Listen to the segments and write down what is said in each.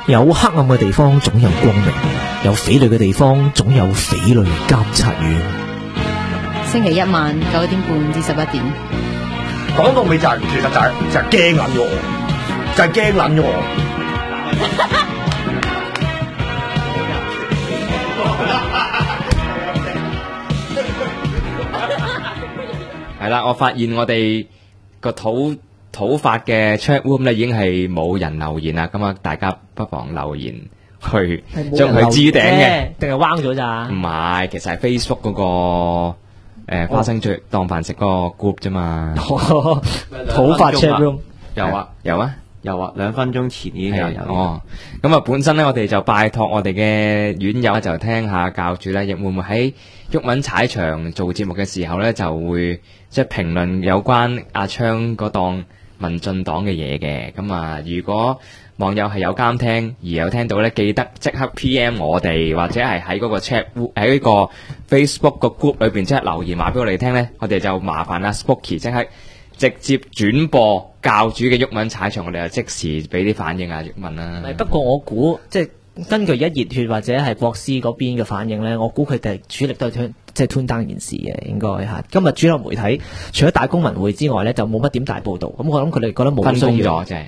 有黑暗嘅地方總有光明，有匪類嘅地方總有匪類監察院。 星期一晚9點半至11點。 講到尾就係、其實就係驚撚咗我，就係驚撚咗我。 係啦，我發現我哋個土法嘅 chat room 咧已經係冇人留言啦，咁啊大家不妨留言去將佢置頂嘅， 定係彎咗咋？ 唔係，其實係 Facebook 嗰、個花生最當飯食嗰個 group 啫嘛。 土法 chat room 有啊。 有啊，2分鐘前已經有人。 哦，咁啊，本身咧，我哋就拜託我哋嘅院友就聽下教主咧，亦會唔會喺毓民踩場做節目嘅時候咧，就會即係評論有關阿昌嗰檔民進黨嘅嘢嘅。咁啊，如果網友係有監聽而有聽到咧，記得即刻 PM 我哋，或者係喺嗰個 chat 喺呢個 Facebook 個 group 裏邊即刻留言話俾我哋聽咧，我哋就麻煩阿 Spooky 即刻直接轉播教主嘅毓民踩場，我哋就即時俾啲反應啊，毓民啦。 不過我估即係根據一熱血或者係國師嗰邊嘅反應咧，我估佢哋主力都係即係 turn down 件事嘅，應該嚇。今日主流媒體除咗大公民會之外咧，就冇乜點大報導。咁我諗佢哋覺得冇分工需要咗，即係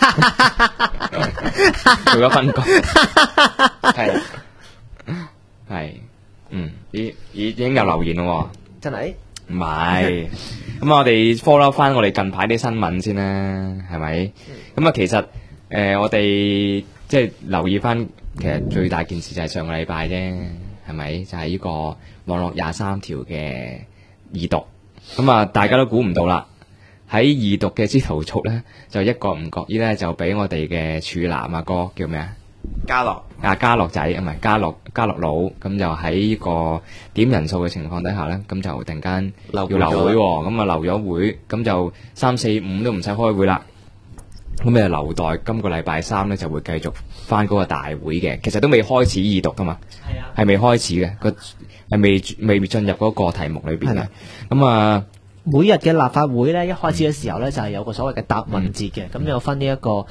做咗分工，係已經有留言咯喎， 真係。 唔係，咁我哋 follow 翻我哋近排啲新聞先啦，係咪？咁啊，其實我哋即係留意翻，其實最大件事就係上個禮拜啫，係咪？就係呢個網絡23條嘅二讀。咁啊，大家都估唔到啦，喺二讀嘅之途速咧，就一個唔覺意咧，就俾我哋嘅處男阿哥叫咩啊？ 嘉樂嘉樂仔唔係嘉樂佬，咁就喺呢個點人數嘅情況底下咧，咁就突然間要留會喎，咁啊留咗會，咁就3、4、5都唔使開會啦，咁就留待今個禮拜3咧就會繼續翻嗰個大會嘅，其實都未開始二讀噶嘛，係未開始嘅，係未進入嗰個題目裏邊嘅，咁啊每日嘅立法會咧一開始嘅時候咧就係有個所謂嘅答問節嘅，咁有分呢一個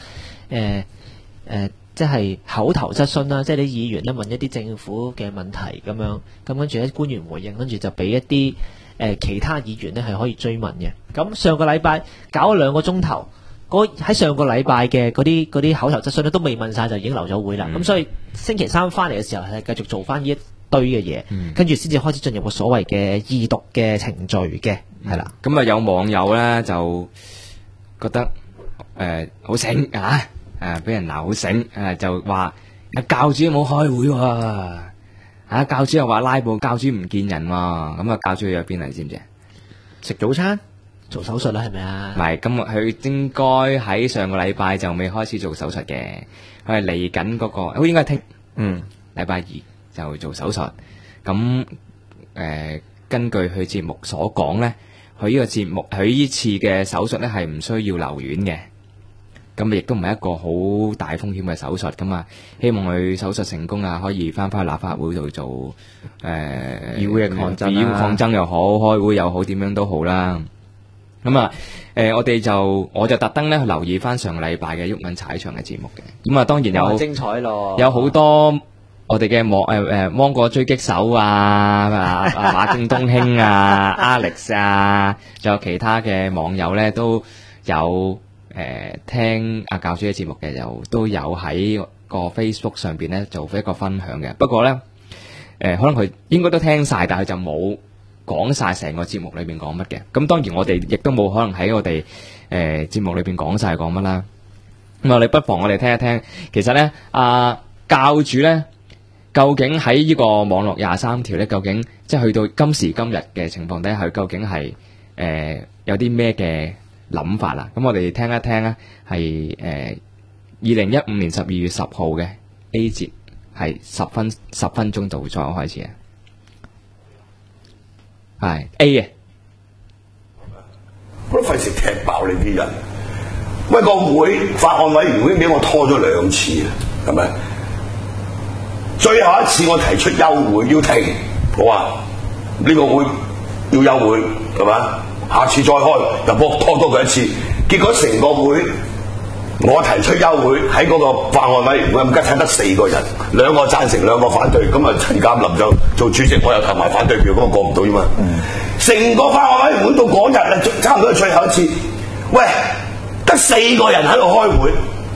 即係口頭質詢啦，即係啲議員咧問一啲政府嘅問題咁樣，咁跟住咧官員回應，跟住就俾一啲其他議員咧係可以追問嘅。咁上個禮拜搞咗2個鐘頭，喺上個禮拜嘅嗰啲口頭質詢咧都未問晒就已經留咗會啦。咁所以星期3翻嚟嘅時候係繼續做翻呢一堆嘅嘢，跟住先至開始進入個所謂嘅二讀嘅程序嘅，係啦。 咁啊有網友咧就覺得好醒啊！俾人鬧好醒，就話教主冇開會喎，教主又話拉布，教主唔見人喎，咁啊教主去咗邊嚟知唔知啊？ 食早餐、做手術啦，係咪啊？ 唔係，咁佢應該喺上個禮拜就未開始做手術嘅，佢係嚟緊嗰個，好應該聽，禮拜2就做手術。咁根據佢節目所講咧，佢呢次嘅手術咧係唔需要留院嘅。咁亦都唔係一個好大風險嘅手術咁啊！希望佢手術成功啊，可以翻返去立法會度做議會嘅抗爭又好，開會又好，點樣都好啦。咁啊，我就特登咧去留意翻上個禮拜嘅毓民踩場嘅節目嘅。咁啊，當然有精彩咯， 有好多我哋嘅芒果狙擊手啊，馬敬東兄啊，Alex 啊，仲有其他嘅網友咧都有。聽阿教主嘅節目嘅，又都有喺個 Facebook 上邊咧做一個分享嘅。不過咧，可能佢應該都聽晒，但係佢就冇講晒成個節目裏邊講乜嘅。咁當然我哋亦都冇可能喺我哋節目裏邊講晒講乜啦。咁我哋不妨我哋聽一聽，其實咧教主咧究竟喺呢個網絡23條咧，究竟即係去到今時今日嘅情況底下，佢究竟係有啲咩嘅諗法啦，咁我哋聽一聽啊，係2015年12月10號嘅 A 節，係10分鐘度再開始啊，係 A 嘅， 我都費事踢爆你啲人。喂，個會法案委員會俾我拖咗2次啦，係咪？最後一次我提出休會要停，我話呢個會要休會，係咪？下次再開又幫我拖多佢一次，結果成個會我提出休會喺嗰個法案委員會，咁家睇得4個人，2個贊成，2個反對，咁啊陳鑑林就做主席，我又投埋反對票，咁啊過唔到啫嘛。成個法案委員會到嗰日啊，差唔多係最後一次，喂，得4個人喺度開會，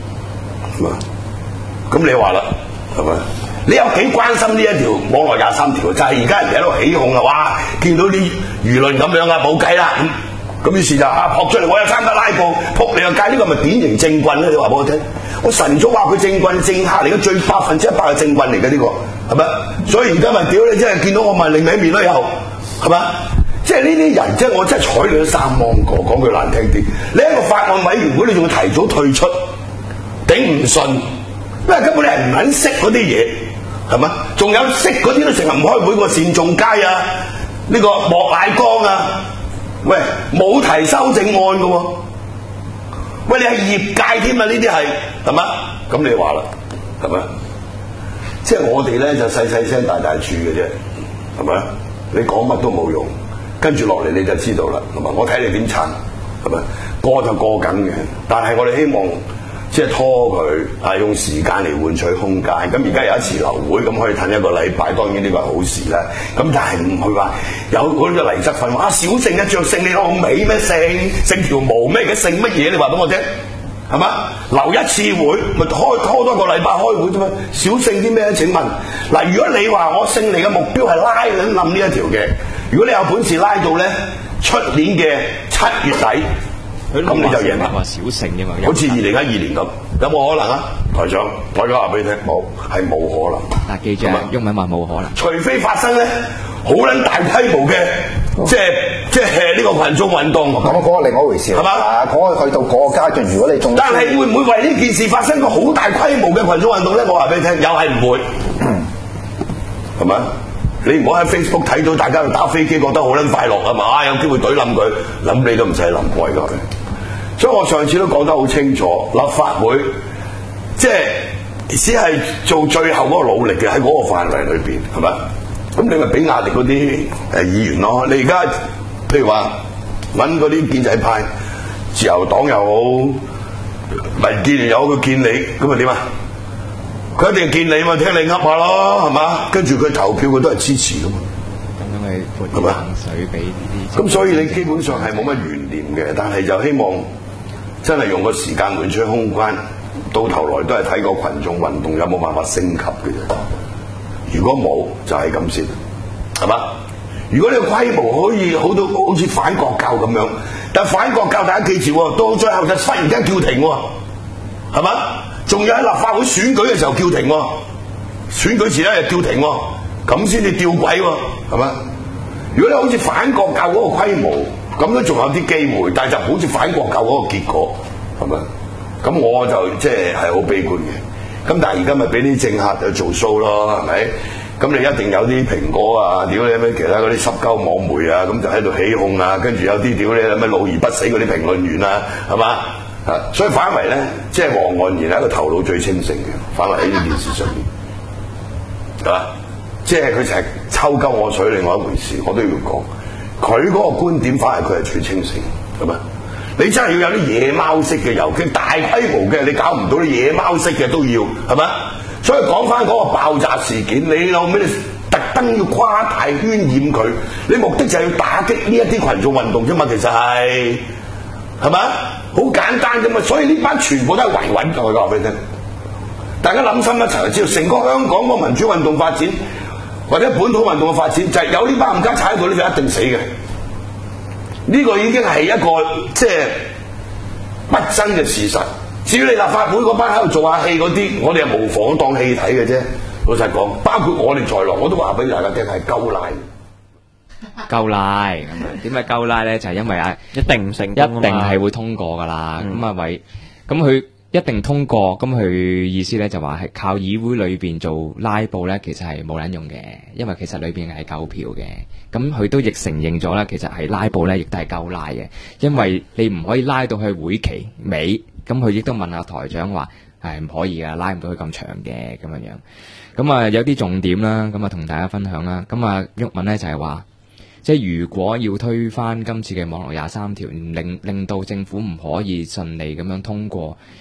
咁你話啦，係咪？你有幾關心呢一條網絡23條？就係而家人哋喺度起哄啊！哇，見到啲輿論咁樣啊，冇計啦咁於是就撲出嚟，我又參加拉布，撲你個街，呢個咪典型政棍咧？你話俾我聽，我晨早話佢政棍政客嚟嘅，最100%嘅政棍嚟嘅呢個，係咪？所以而家咪屌你，真係見到我咪另一面咯，又係咪？即係呢啲人，即係我真係睬你都3芒果，講句難聽啲，你喺個法案委員會，你仲要提早退出，頂唔順，因為根本你係唔肯識嗰啲嘢。係嘛？仲有識嗰啲都成日唔開會，個單仲偕啊，呢個莫乃光啊，喂，冇提修正案嘅喎，喂，你係業界添啊？呢啲係嘛？咁你話啦，係咪？即係我哋咧就細細聲大大處嘅啫，係咪？你講乜都冇用，跟住落嚟你就知道啦，係嘛？我睇你點撐，係咪？過就過緊嘅，但係我哋希望。即係拖佢用時間嚟換取空間。咁而家有一次流會，咁可以褪1個禮拜，當然呢個係好事啦。咁但係唔會話有嗰啲黎則奮話小勝一着勝，你老味咩勝條毛咩嘅勝乜嘢？你話俾我聽，係嘛？留一次會咪拖多個禮拜開會啫嘛？小勝啲咩？請問嗱，如果你話我勝利嘅目標係拉冧呢一條嘅，如果你有本事拉到咧出年嘅7月底。咁你就贏啦！ 話小勝啫嘛， 好似2012年咁，有冇可能啊？台長，我而家話俾你聽，係冇可能。 嗱，記住，毓民話冇可能， 除非發生咧好撚大規模嘅，即係呢個群眾運動。 咁嗰個另外一回事，係嘛？嗰個去到嗰個階段，如果你仲， 但係會唔會為呢件事發生個好大規模嘅群眾運動咧？我話俾你聽，又係唔會，係咪？你唔好喺 Facebook 睇到大家打飛機，覺得好撚快樂啊嘛！有機會懟冧佢，諗你都唔使諗過㗎。所以我上次都講得好清楚，立法會即係只係做最後嗰個努力嘅，喺嗰個範圍裏邊，係咪？咁你咪俾壓力嗰啲議員咯。你而家譬如話揾嗰啲建制派、自由黨又好、民建聯又好，佢見你咁咪點啊？佢一定見你嘛，聽你噏下咯，係嘛？跟住佢投票，佢都係支持噶嘛。 咁樣去潑啲冷水俾呢啲。 咁所以你基本上係冇乜懸念嘅，但係就希望真係用個時間換取空間，到頭來都係睇個群眾運動有冇辦法升級嘅啫。如果冇，就係咁先，係嘛？如果你個規模可以好到好似反國教咁樣，但反國教大家記住，到最後就忽然間叫停喎，係嘛？仲要喺立法會選舉嘅時候叫停喎，選舉前一日叫停喎，咁先至吊詭喎，係嘛？如果你好似反國教嗰個規模，咁都仲有啲機會，但係就好似反國教嗰個結果，係咪？咁我就即係好悲觀嘅。咁但係而家咪俾啲政客去做 show 咯，係咪？咁你一定有啲蘋果啊，屌你咩其他嗰啲濕鳩網媒啊，咁就喺度起哄啊，跟住有啲屌你咩老而不死嗰啲評論員啊，係嘛？所以反為咧，即係黃岸然係一個頭腦最清醒嘅，反為喺呢件事上面，係嘛？即係佢成日抽鳩我水，另外一回事，我都要講。佢嗰個觀點反而佢係最清醒，係咪？你真係要有啲野貓式嘅遊擊，大規模嘅你搞唔到，啲野貓式嘅都要，係咪？所以講翻嗰個爆炸事件，你後尾你特登要誇大渲染佢，你目的就係要打擊呢一啲群眾運動啫嘛，其實係咪？好簡單啫嘛，所以呢班全部都係維穩嘅，我話俾你聽。大家諗深一層就知道，成個香港個民主運動發展或者本土運動嘅發展，就係有呢班冚家踩喺度，呢就一定死嘅。呢個已經係一個即係不爭嘅事實。至於你立法會嗰班喺度做下戲嗰啲，我哋係無妨當戲睇嘅啫。老實講，包括我哋在內，我都話俾大家聽係鳩賴。 鳩拉咁樣，點解鳩拉咧？就係因為一定唔成一定係會通過噶啦。咁佢一定通過，咁佢意思咧就話係靠議會裏邊做拉布咧，其實係冇撚用嘅，因為其實裏邊係夠票嘅。咁佢都亦承認咗啦，其實係拉布咧，亦都係鳩拉嘅，因為你唔可以拉到去會期尾。咁佢亦都問下台長話係唔可以噶，拉唔到佢咁長嘅咁樣樣。咁有啲重點啦，咁同大家分享啦。咁毓民咧就係話，即係如果要推翻今次嘅網絡23條，令到政府唔可以順利咁樣通過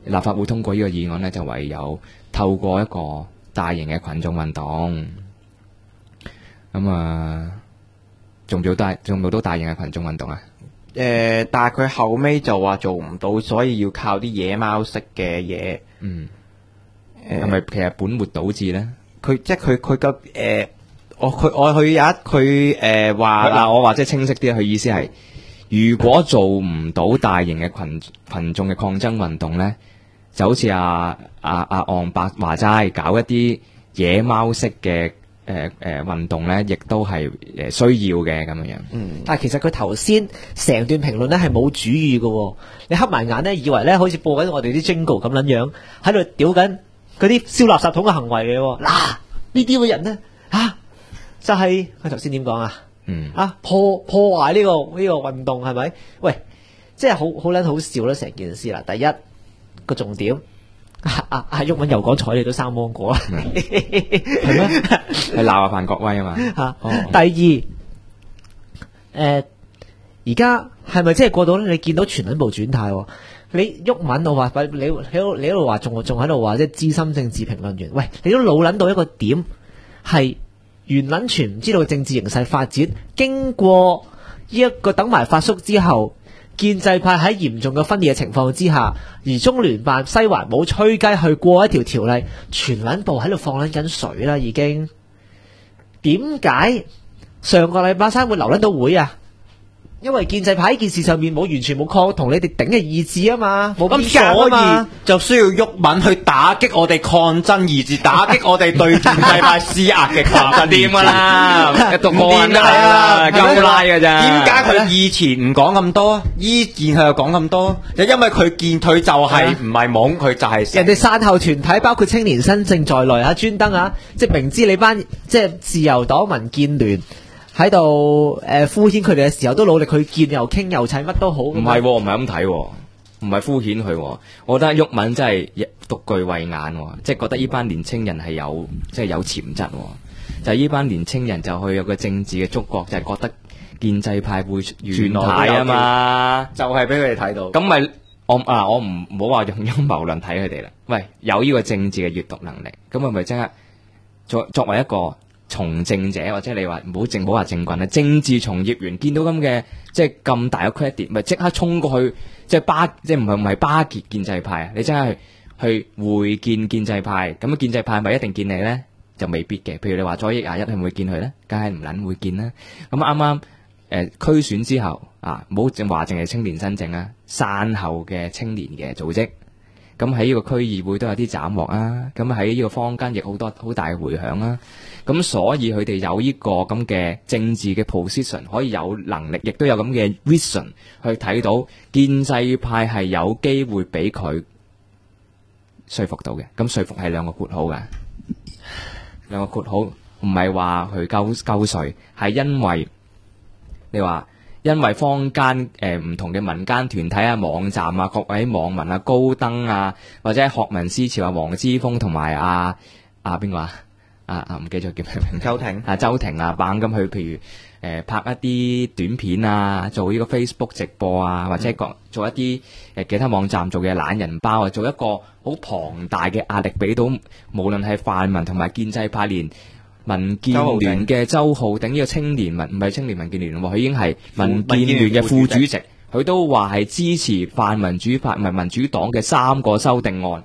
立法會通過呢個議案呢，就唯有透過一個大型嘅群眾運動，咁啊，做唔做到大型嘅群眾運動啊？ 但係佢後尾就話做唔到，所以要靠啲野貓式嘅嘢。 係咪其實本末倒置呢？ 佢即係佢個佢有一佢話嗱，我或者清晰啲，佢意思係，如果做唔到大型嘅群眾嘅抗爭運動呢，就好似阿昂伯話齋，搞一啲野貓式嘅運動呢，亦都係需要嘅咁樣。 但係其實佢頭先成段評論咧係冇主語嘅喎，你黑埋眼咧，以為咧好似播緊我哋啲 Jingle 咁撚樣，喺度屌緊嗰啲燒垃圾桶嘅行為嘅喎。嗱，呢啲嘅人咧就係佢頭先點講啊？破壞呢個運動係咪？喂，即係好撚好笑啦成件事啦。第一個重點。阿毓民又講睬你都生芒果啦， 係咩？係鬧阿范國威啊嘛。 第二，而家係咪真係過到咧？你見到全撚部轉態，你毓民我話你喺度話仲喺度話即係資深政治評論員，喂，你都老撚到一個點，係完撚全唔知道政治形勢發展，經過呢一個等埋發叔之後。建制派喺嚴重嘅分裂嘅情況之下，而中聯辦西環冇吹雞去過一條條例，全撚部喺度放撚緊水啦已經。點解上個禮拜三會留撚到會啊？因為建制派呢件事上面冇完全冇抗同你哋頂嘅意志啊嘛，冇邊格啊嘛， 所以就需要毓民去打擊我哋抗爭意志，打擊我哋對建制派施壓嘅抗爭意志。 掂噶啦，一讀冇人啦，夠拉噶咋？ 點解佢以前唔講咁多，依件佢又講咁多？就因為佢見佢就係唔係懵，佢就係人哋傘後團體包括青年新政在內啊，專登啊，即係明知你班即係自由黨、民建聯。喺度敷衍佢哋嘅時候，都努力去見又傾又砌乜都好。 唔係咁睇，唔係敷衍佢。我覺得毓民真係獨具慧眼，即係覺得呢班年青人係有潛質。就係呢班年青人就去有個政治嘅觸覺，就係覺得建制派會轉態啊嘛， 就係俾佢哋睇到。 咁咪我唔好話用陰謀論睇佢哋啦。喂，有呢個政治嘅閱讀能力，咁係咪即刻作為一個從政者，或者你話唔好話政棍啊，政治從業員見到咁嘅即係咁大嘅 credit，咪即刻衝過去即係唔係巴結建制派啊？你真係去會見建制派，咁建制派咪一定見你呢？就未必嘅。譬如你話左翼21係咪會見佢呢？梗係唔撚會見啦。咁啱啱區選之後啊，唔好淨係青年新政啊，散後嘅青年嘅組織。咁喺呢個區議會都有啲斬獲啊，咁喺呢個坊間亦好大嘅迴響啊，咁所以佢哋有呢個咁嘅政治嘅 position， 可以有能力，亦都有咁嘅 vision 去睇到建制派係有機會俾佢說服到嘅。咁說服係兩個括號嘅，兩個括號唔係話佢勾稅，係因為你話。因為坊間唔同嘅民間團體啊、網站啊、各位網民啊、高登啊，或者學民思潮啊、黃之鋒同埋邊個唔記得咗叫咩名？周庭啊，猛咁去，譬如拍一啲短片啊，做呢個 Facebook 直播啊，或者做一啲其他網站做嘅懶人包啊，做一個好龐大嘅壓力俾到，無論係泛民同埋建制派連。民建聯嘅周浩鼎呢個青年唔係青年民建聯喎，佢已經係民建聯嘅副主席，佢都話係支持泛民主派唔係民主黨嘅3個修訂案。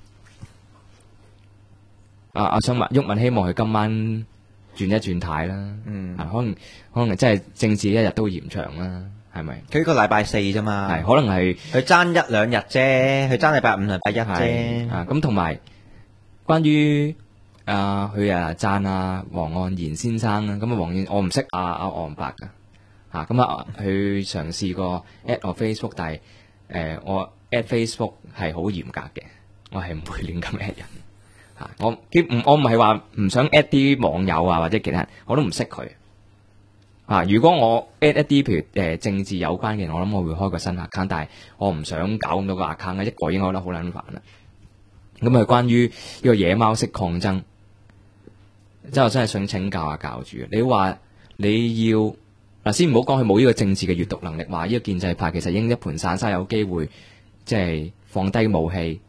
我想問毓民，希望佢今晚轉一轉態啦。可能真係政治一日都延長啦，係咪？ 佢個禮拜4啫嘛， 係可能係佢爭1、2日啫，佢爭禮拜5、禮拜1啫。 咁同埋關於。佢讚黃岸然先生啦，咁黃燕我唔識阿昂伯噶咁佢嘗試過 at 我 Facebook， 但係我 at Facebook 係好嚴格嘅，我係唔會亂咁 at 人我唔係話唔想 at 啲網友或者其他人，我都唔識佢如果我 at 一啲譬如政治有關嘅人，我諗我會開個新 account， 但係我唔想搞咁多個 account， 一個已經覺得好撚煩啦。咁係關於呢個野貓式抗爭。即係我真係想請教下教主，你話你要先唔好講佢冇呢個政治嘅閱讀能力，話呢個建制派其實已經一盤散沙，有機會即係放低武器，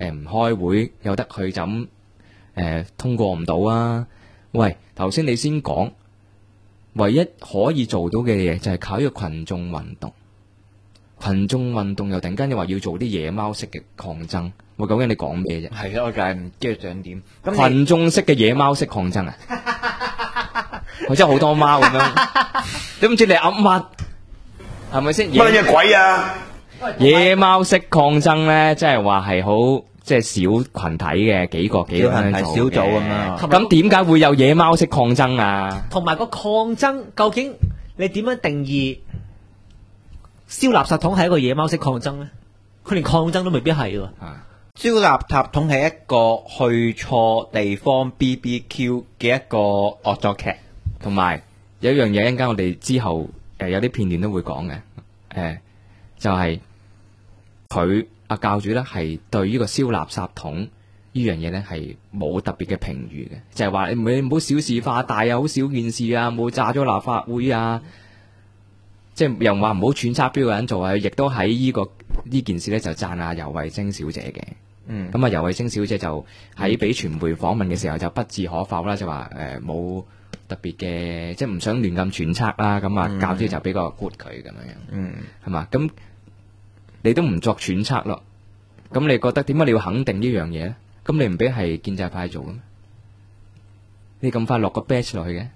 唔開會，有得佢就咁通過唔到啊？喂，頭先你先講，唯一可以做到嘅嘢就係靠呢個群眾運動。群眾運動又突然間又話要做啲野貓式嘅抗爭，喂，究竟你講咩啫？ 係咯，我梗係唔知佢想點。 群眾式嘅野貓式抗爭啊！我真係好多貓咁樣，都唔知你噏乜，係咪先？ 乜嘢鬼啊？ 野貓式抗爭咧，即係話係好即係小群體嘅幾個咁樣小組咁樣。 咁點解會有野貓式抗爭啊？ 同埋個抗爭究竟你點樣定義？燒垃圾桶係一個野貓式抗爭咧？佢連抗爭都未必係喎。 燒垃圾桶係一個去錯地方 BBQ 嘅一個惡作劇。 同埋有一樣嘢，一陣間我哋之後有啲片段都會講嘅，就係佢阿教主咧係對呢個燒垃圾桶呢樣嘢咧係冇特別嘅評語嘅，就係話你唔好小事化大啊，好少件事啊，冇炸咗立法會啊，即係又話唔好揣測邊個人做啊，亦都喺呢件事咧就讚阿游蕙禎小姐嘅。咁啊游蕙禎小姐就喺俾傳媒訪問嘅時候就不置可否啦，就話冇特別嘅，即係唔想亂咁揣測啦。咁啊教主就俾個 good 佢咁樣，係嘛？咁你都唔作揣測咯，咁你覺得點解你要肯定呢樣嘢咧？咁你唔俾係建制派做嘅咩？你咁快落個 batch 落去嘅？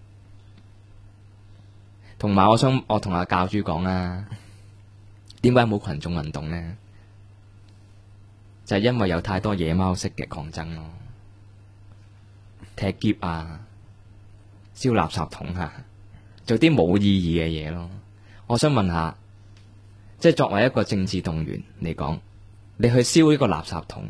同埋我同阿教主講啦，點解冇群眾運動咧？就係因為有太多野貓式嘅抗爭咯，踢篋啊，燒垃圾桶啊，做啲冇意義嘅嘢咯。我想問下，即係作為一個政治動員嚟講，你去燒呢個垃圾桶，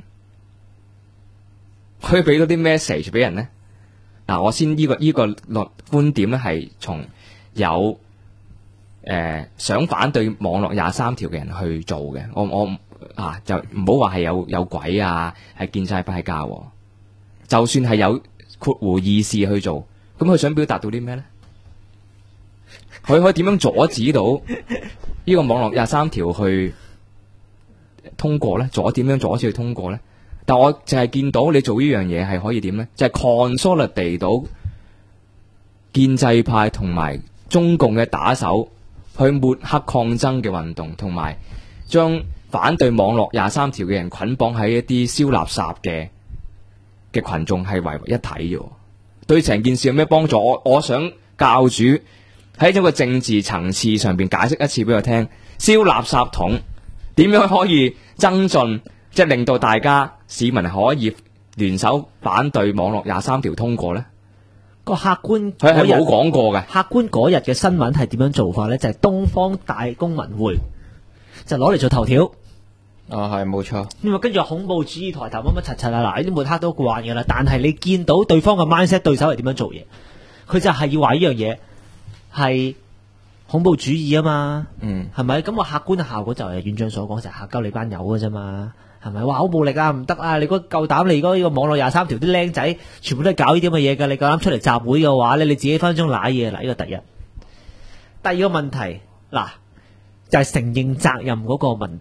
可以俾到啲 message 俾人呢？嗱，我先呢個觀點咧係從有想反對網絡23條嘅人去做嘅。我就唔好話係有鬼啊，係建制派教，就算係有括弧意思去做，咁佢想表達到啲咩呢？佢可以點樣阻止到呢個網絡23條去通過呢？點樣阻止佢通過呢？但我淨係見到你做呢樣嘢係可以點呢？就係 consolidate 到建制派同埋中共嘅打手去抹黑抗爭嘅運動，同埋將反對網絡23條嘅人捆綁喺一啲燒垃圾嘅群眾係為一體嘅，對成件事有咩幫助？我想教主喺一個政治層次上邊解釋一次俾我聽，燒垃圾桶點樣可以增進，即係令到大家市民可以聯手反對網絡23條通過呢？ 個客觀佢係冇講過嘅。 客觀嗰日嘅新聞係點樣做法呢？就係東方大公文匯就攞嚟做頭條。 係冇錯。 咁啊，跟住恐怖主義抬頭乜乜柒柒啊！嗱，呢啲抹黑都慣嘅啦。但係你見到對方嘅 mindset 對手係點樣做嘢？佢就係要話呢樣嘢係恐怖主義啊嘛。係咪？咁個客觀嘅效果就係院長所講，就係嚇鳩你班友嘅啫嘛。係咪？哇！好暴力啊，唔得啊！你如果夠膽，你如果呢個網絡23條啲僆仔全部都係搞呢啲咁嘅嘢㗎，你夠膽出嚟集會嘅話咧，你自己分鐘揦嘢啦！呢個第一。第二個問題嗱，就係承認責任嗰個問題。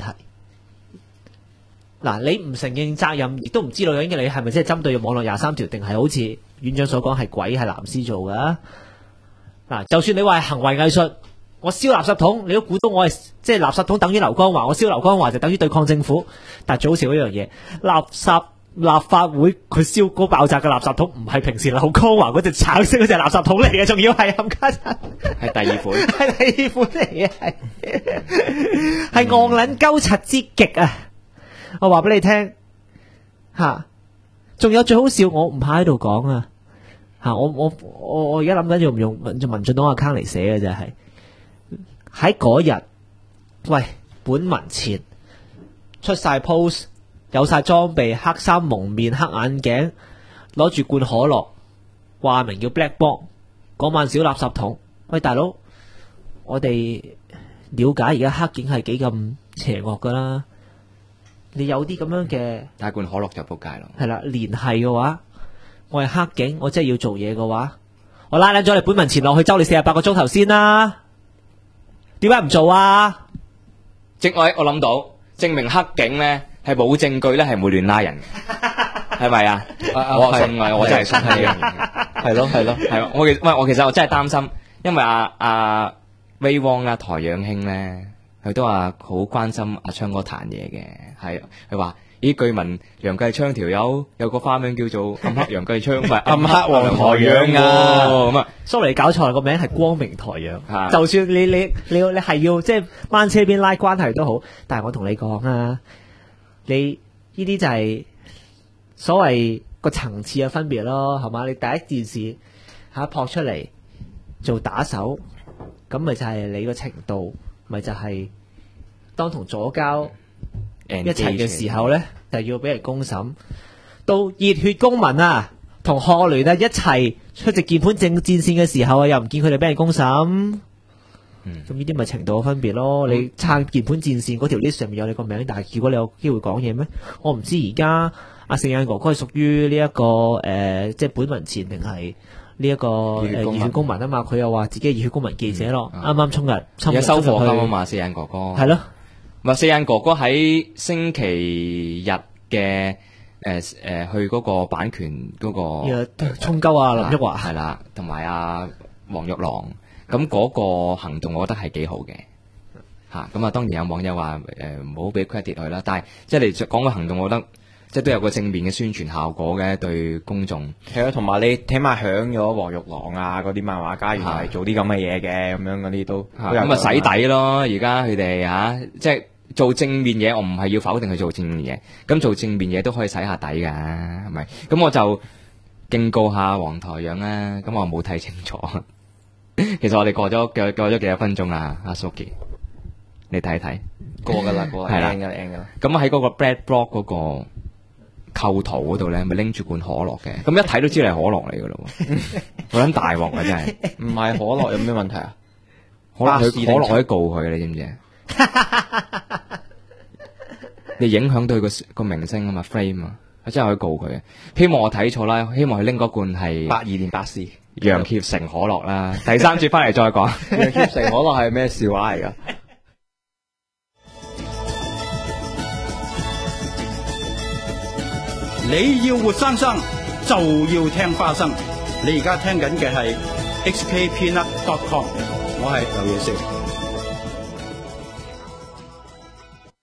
嗱，你唔承認責任，亦都唔知道究竟你係咪真係針對網絡23條，定係好似院長所講係鬼係藍絲做㗎？嗱，就算你話係行為藝術，我燒垃圾桶，你都估到我係即係垃圾桶等於劉江華，我燒劉江華就等於對抗政府。但係最好笑一樣嘢，立法會佢燒嗰爆炸嘅垃圾桶，唔係平時劉江華嗰隻橙色嗰隻垃圾桶嚟嘅，仲要係冚家鏟，係第二款， 係第二款嚟嘅，係戇撚鳩柒之極啊！我話俾你聽吓，仲有最好笑，我唔怕喺度講啊吓，我而家諗緊用唔用民進黨 account 嚟寫嘅啫，係喺嗰日，喂，本文前出晒 post， 有晒裝備，黑衫蒙面黑眼鏡，攞住罐可樂，話明叫 Black Box， 嗰晚小垃圾桶。喂，大佬，我哋了解而家黑警係幾咁邪惡噶啦。你有啲咁樣嘅大罐可樂就仆街咯。 係啦，聯繫嘅話，我係黑警，我真係要做嘢嘅話，我拉撚咗你本文前落去周你48個鐘頭先啦。點解唔做啊？ 我諗到證明黑警咧係冇證據咧係唔會亂拉人嘅，係咪啊？我信啊，我真係信呢樣嘢。 係咯， 係我其實我真係擔心，因為阿 Ray Wong 啦，台陽兄咧，佢都話好關心阿昌哥彈嘢嘅，係佢話。咦，據聞楊繼昌條友有個花名叫做暗黑楊繼昌，唔係暗黑黃台陽啊！咁啊 ，sorry 搞錯啦，個名係光明台陽。 係就算你係要即係掹車邊拉關係都好，但係我同你講啊，你呢啲就係所謂個層次嘅分別咯，係嘛？你第一件事撲出嚟做打手，咁咪就係你個程度，咪就係當同左交一齊嘅時候呢，就要俾人公審。到熱血公民啊，同學聯啊一齊出席鍵盤戰線嘅時候啊，又唔見佢哋俾人公審。咁呢啲咪程度嘅分別咯。你撐鍵盤戰線嗰條 list 上面有你個名，但係結果你有機會講嘢咩？我唔知而家阿聖眼哥哥係屬於呢一個即係本民前定係呢一個熱血公民啊嘛。佢又話自己係熱血公民記者咯。啱啱衝入而家收貨金啊嘛，聖眼哥哥係咯。 咪四眼哥哥喺星期日嘅去嗰個版權嗰個衝鳩啊林旭華係啦，同埋阿黃玉郎，咁嗰個行動我覺得係幾好嘅嚇。咁啊當然有網友話唔好俾 credit 佢啦，但係即係你講個行動，我覺得即係都有個正面嘅宣傳效果嘅對公眾。 係啊，同埋你起碼響咗黃玉郎啊嗰啲漫畫家原來係做啲咁嘅嘢嘅，咁樣嗰啲都咁啊洗底咯。而家佢哋嚇即係。做正面嘢，我唔係要否定佢做正面嘢，咁做正面嘢都可以洗下底㗎，係咪？咁我就警告下黃台陽啦，咁我冇睇清楚。其實我哋過咗幾多分鐘啦，阿 Suki，你睇睇過㗎啦， 係啦， 㗎啦。 咁喺嗰個 Black Block 嗰個構圖嗰度咧，咪拎住罐可樂嘅，咁一睇都知係可樂嚟㗎咯，好撚大鑊啊！真係， 唔係可樂有咩問題啊？ 可樂可以告佢，你知唔知？你影響到佢個明星啊嘛 ，frame 啊，真係可以告佢嘅。希望我睇錯啦，希望佢拎嗰罐係 82年百事楊協成可樂啦。第三節翻嚟再講， 楊協成可樂係咩笑話嚟噶？ 你要活生生就要聽花生。你而家聽緊嘅係 HKpeanut.com，我係劉野成。